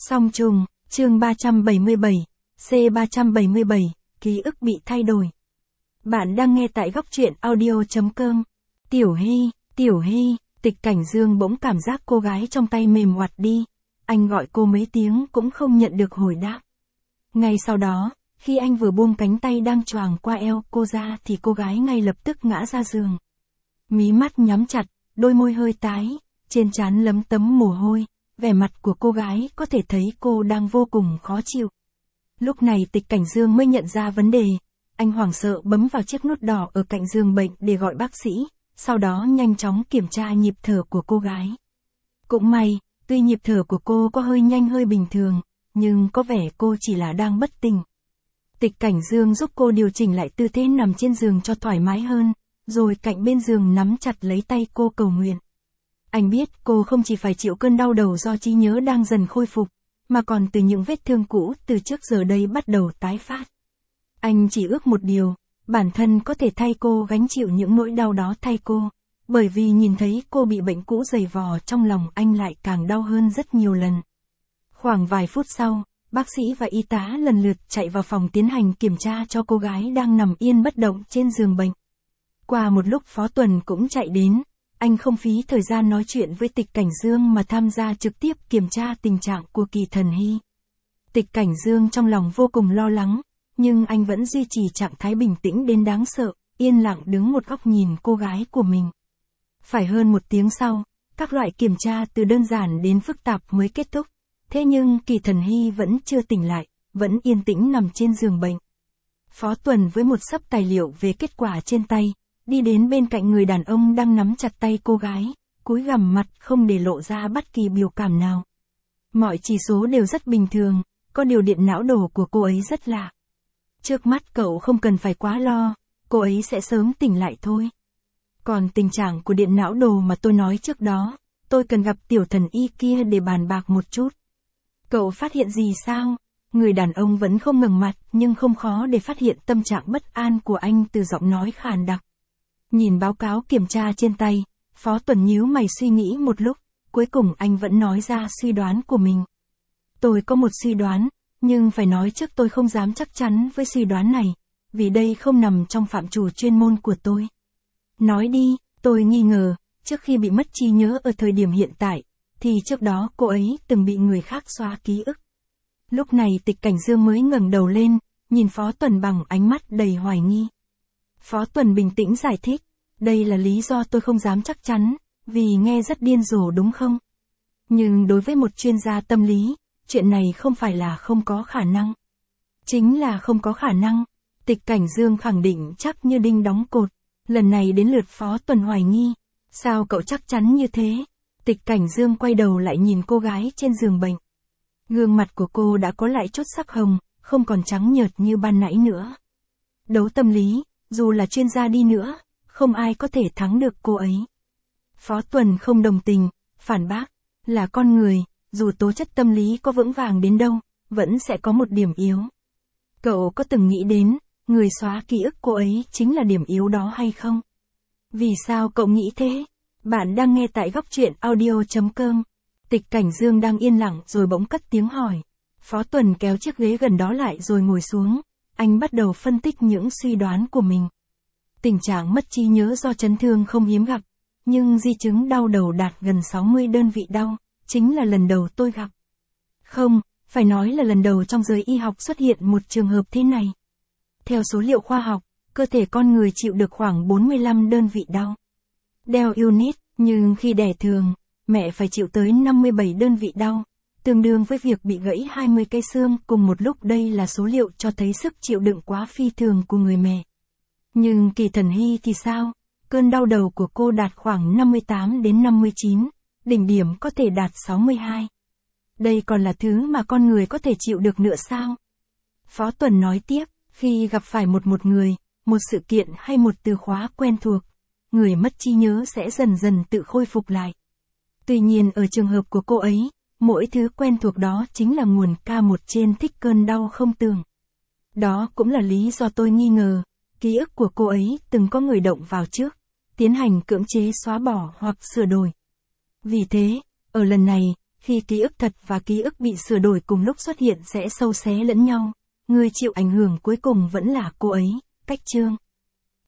Song trùng, chương 377, C377, ký ức bị thay đổi. Bạn đang nghe tại góc truyện audio.com. Tiểu Hy, Tịch Cảnh Dương bỗng cảm giác cô gái trong tay mềm oặt đi. Anh gọi cô mấy tiếng cũng không nhận được hồi đáp. Ngay sau đó, khi anh vừa buông cánh tay đang choàng qua eo cô ra thì cô gái ngay lập tức ngã ra giường. Mí mắt nhắm chặt, đôi môi hơi tái, trên trán lấm tấm mồ hôi, vẻ mặt của cô gái có thể thấy cô đang vô cùng khó chịu. Lúc này Tịch Cảnh Dương mới nhận ra vấn đề, anh hoảng sợ bấm vào chiếc nút đỏ ở cạnh giường bệnh để gọi bác sĩ, sau đó nhanh chóng kiểm tra nhịp thở của cô gái. Cũng may, tuy nhịp thở của cô có hơi nhanh hơi bình thường, nhưng có vẻ cô chỉ là đang bất tỉnh. Tịch Cảnh Dương giúp cô điều chỉnh lại tư thế nằm trên giường cho thoải mái hơn, rồi cạnh bên giường nắm chặt lấy tay cô cầu nguyện. Anh biết cô không chỉ phải chịu cơn đau đầu do trí nhớ đang dần khôi phục, mà còn từ những vết thương cũ từ trước giờ đây bắt đầu tái phát. Anh chỉ ước một điều, bản thân có thể thay cô gánh chịu những nỗi đau đó thay cô, bởi vì nhìn thấy cô bị bệnh cũ dày vò trong lòng anh lại càng đau hơn rất nhiều lần. Khoảng vài phút sau, bác sĩ và y tá lần lượt chạy vào phòng tiến hành kiểm tra cho cô gái đang nằm yên bất động trên giường bệnh. Qua một lúc Phó Tuần cũng chạy đến, anh không phí thời gian nói chuyện với Tịch Cảnh Dương mà tham gia trực tiếp kiểm tra tình trạng của Kỳ Thần Hy. Tịch Cảnh Dương trong lòng vô cùng lo lắng, nhưng anh vẫn duy trì trạng thái bình tĩnh đến đáng sợ, yên lặng đứng một góc nhìn cô gái của mình. Phải hơn một tiếng sau, các loại kiểm tra từ đơn giản đến phức tạp mới kết thúc, thế nhưng Kỳ Thần Hy vẫn chưa tỉnh lại, vẫn yên tĩnh nằm trên giường bệnh. Phó Tuần với một xấp tài liệu về kết quả trên tay, đi đến bên cạnh người đàn ông đang nắm chặt tay cô gái, cúi gằm mặt không để lộ ra bất kỳ biểu cảm nào. Mọi chỉ số đều rất bình thường, có điều điện não đồ của cô ấy rất lạ. Trước mắt cậu không cần phải quá lo, cô ấy sẽ sớm tỉnh lại thôi. Còn tình trạng của điện não đồ mà tôi nói trước đó, tôi cần gặp tiểu thần y kia để bàn bạc một chút. Cậu phát hiện gì sao? Người đàn ông vẫn không ngẩng mặt nhưng không khó để phát hiện tâm trạng bất an của anh từ giọng nói khàn đặc. Nhìn báo cáo kiểm tra trên tay, Phó Tuần nhíu mày suy nghĩ một lúc, cuối cùng anh vẫn nói ra suy đoán của mình. Tôi có một suy đoán, nhưng phải nói trước tôi không dám chắc chắn với suy đoán này, vì đây không nằm trong phạm trù chuyên môn của tôi. Nói đi, tôi nghi ngờ, trước khi bị mất trí nhớ ở thời điểm hiện tại, thì trước đó cô ấy từng bị người khác xóa ký ức. Lúc này Tịch Cảnh Dương mới ngẩng đầu lên, nhìn Phó Tuần bằng ánh mắt đầy hoài nghi. Phó Tuần bình tĩnh giải thích, đây là lý do tôi không dám chắc chắn, vì nghe rất điên rồ đúng không? Nhưng đối với một chuyên gia tâm lý, chuyện này không phải là không có khả năng. Chính là không có khả năng, Tịch Cảnh Dương khẳng định chắc như đinh đóng cột, lần này đến lượt Phó Tuần hoài nghi. Sao cậu chắc chắn như thế? Tịch Cảnh Dương quay đầu lại nhìn cô gái trên giường bệnh. Gương mặt của cô đã có lại chút sắc hồng, không còn trắng nhợt như ban nãy nữa. Đấu tâm lý, dù là chuyên gia đi nữa, không ai có thể thắng được cô ấy. Phó Tuần không đồng tình, phản bác, là con người, dù tố chất tâm lý có vững vàng đến đâu, vẫn sẽ có một điểm yếu. Cậu có từng nghĩ đến, người xóa ký ức cô ấy chính là điểm yếu đó hay không? Vì sao cậu nghĩ thế? Bạn đang nghe tại góc truyện audio.com. Tịch Cảnh Dương đang yên lặng rồi bỗng cất tiếng hỏi. Phó Tuần kéo chiếc ghế gần đó lại rồi ngồi xuống. Anh bắt đầu phân tích những suy đoán của mình. Tình trạng mất trí nhớ do chấn thương không hiếm gặp, nhưng di chứng đau đầu đạt gần 60 đơn vị đau, chính là lần đầu tôi gặp. Không, phải nói là lần đầu trong giới y học xuất hiện một trường hợp thế này. Theo số liệu khoa học, cơ thể con người chịu được khoảng 45 đơn vị đau. Đeo unit, nhưng khi đẻ thường, mẹ phải chịu tới 57 đơn vị đau, tương đương với việc bị gãy 20 cây xương cùng một lúc. Đây là số liệu cho thấy sức chịu đựng quá phi thường của người mẹ. Nhưng Kỳ Thần Hy thì sao? Cơn đau đầu của cô đạt khoảng 58 đến 59, đỉnh điểm có thể đạt 62. Đây còn là thứ mà con người có thể chịu được nữa sao? Phó Tuần nói tiếp, khi gặp phải một người, một sự kiện hay một từ khóa quen thuộc, người mất trí nhớ sẽ dần dần tự khôi phục lại. Tuy nhiên ở trường hợp của cô ấy, mỗi thứ quen thuộc đó chính là nguồn K1 trên thích cơn đau không tưởng. Đó cũng là lý do tôi nghi ngờ, ký ức của cô ấy từng có người động vào trước, tiến hành cưỡng chế xóa bỏ hoặc sửa đổi. Vì thế, ở lần này, Khi ký ức thật và ký ức bị sửa đổi cùng lúc xuất hiện sẽ xâu xé lẫn nhau. Người chịu ảnh hưởng cuối cùng vẫn là cô ấy. Cách chương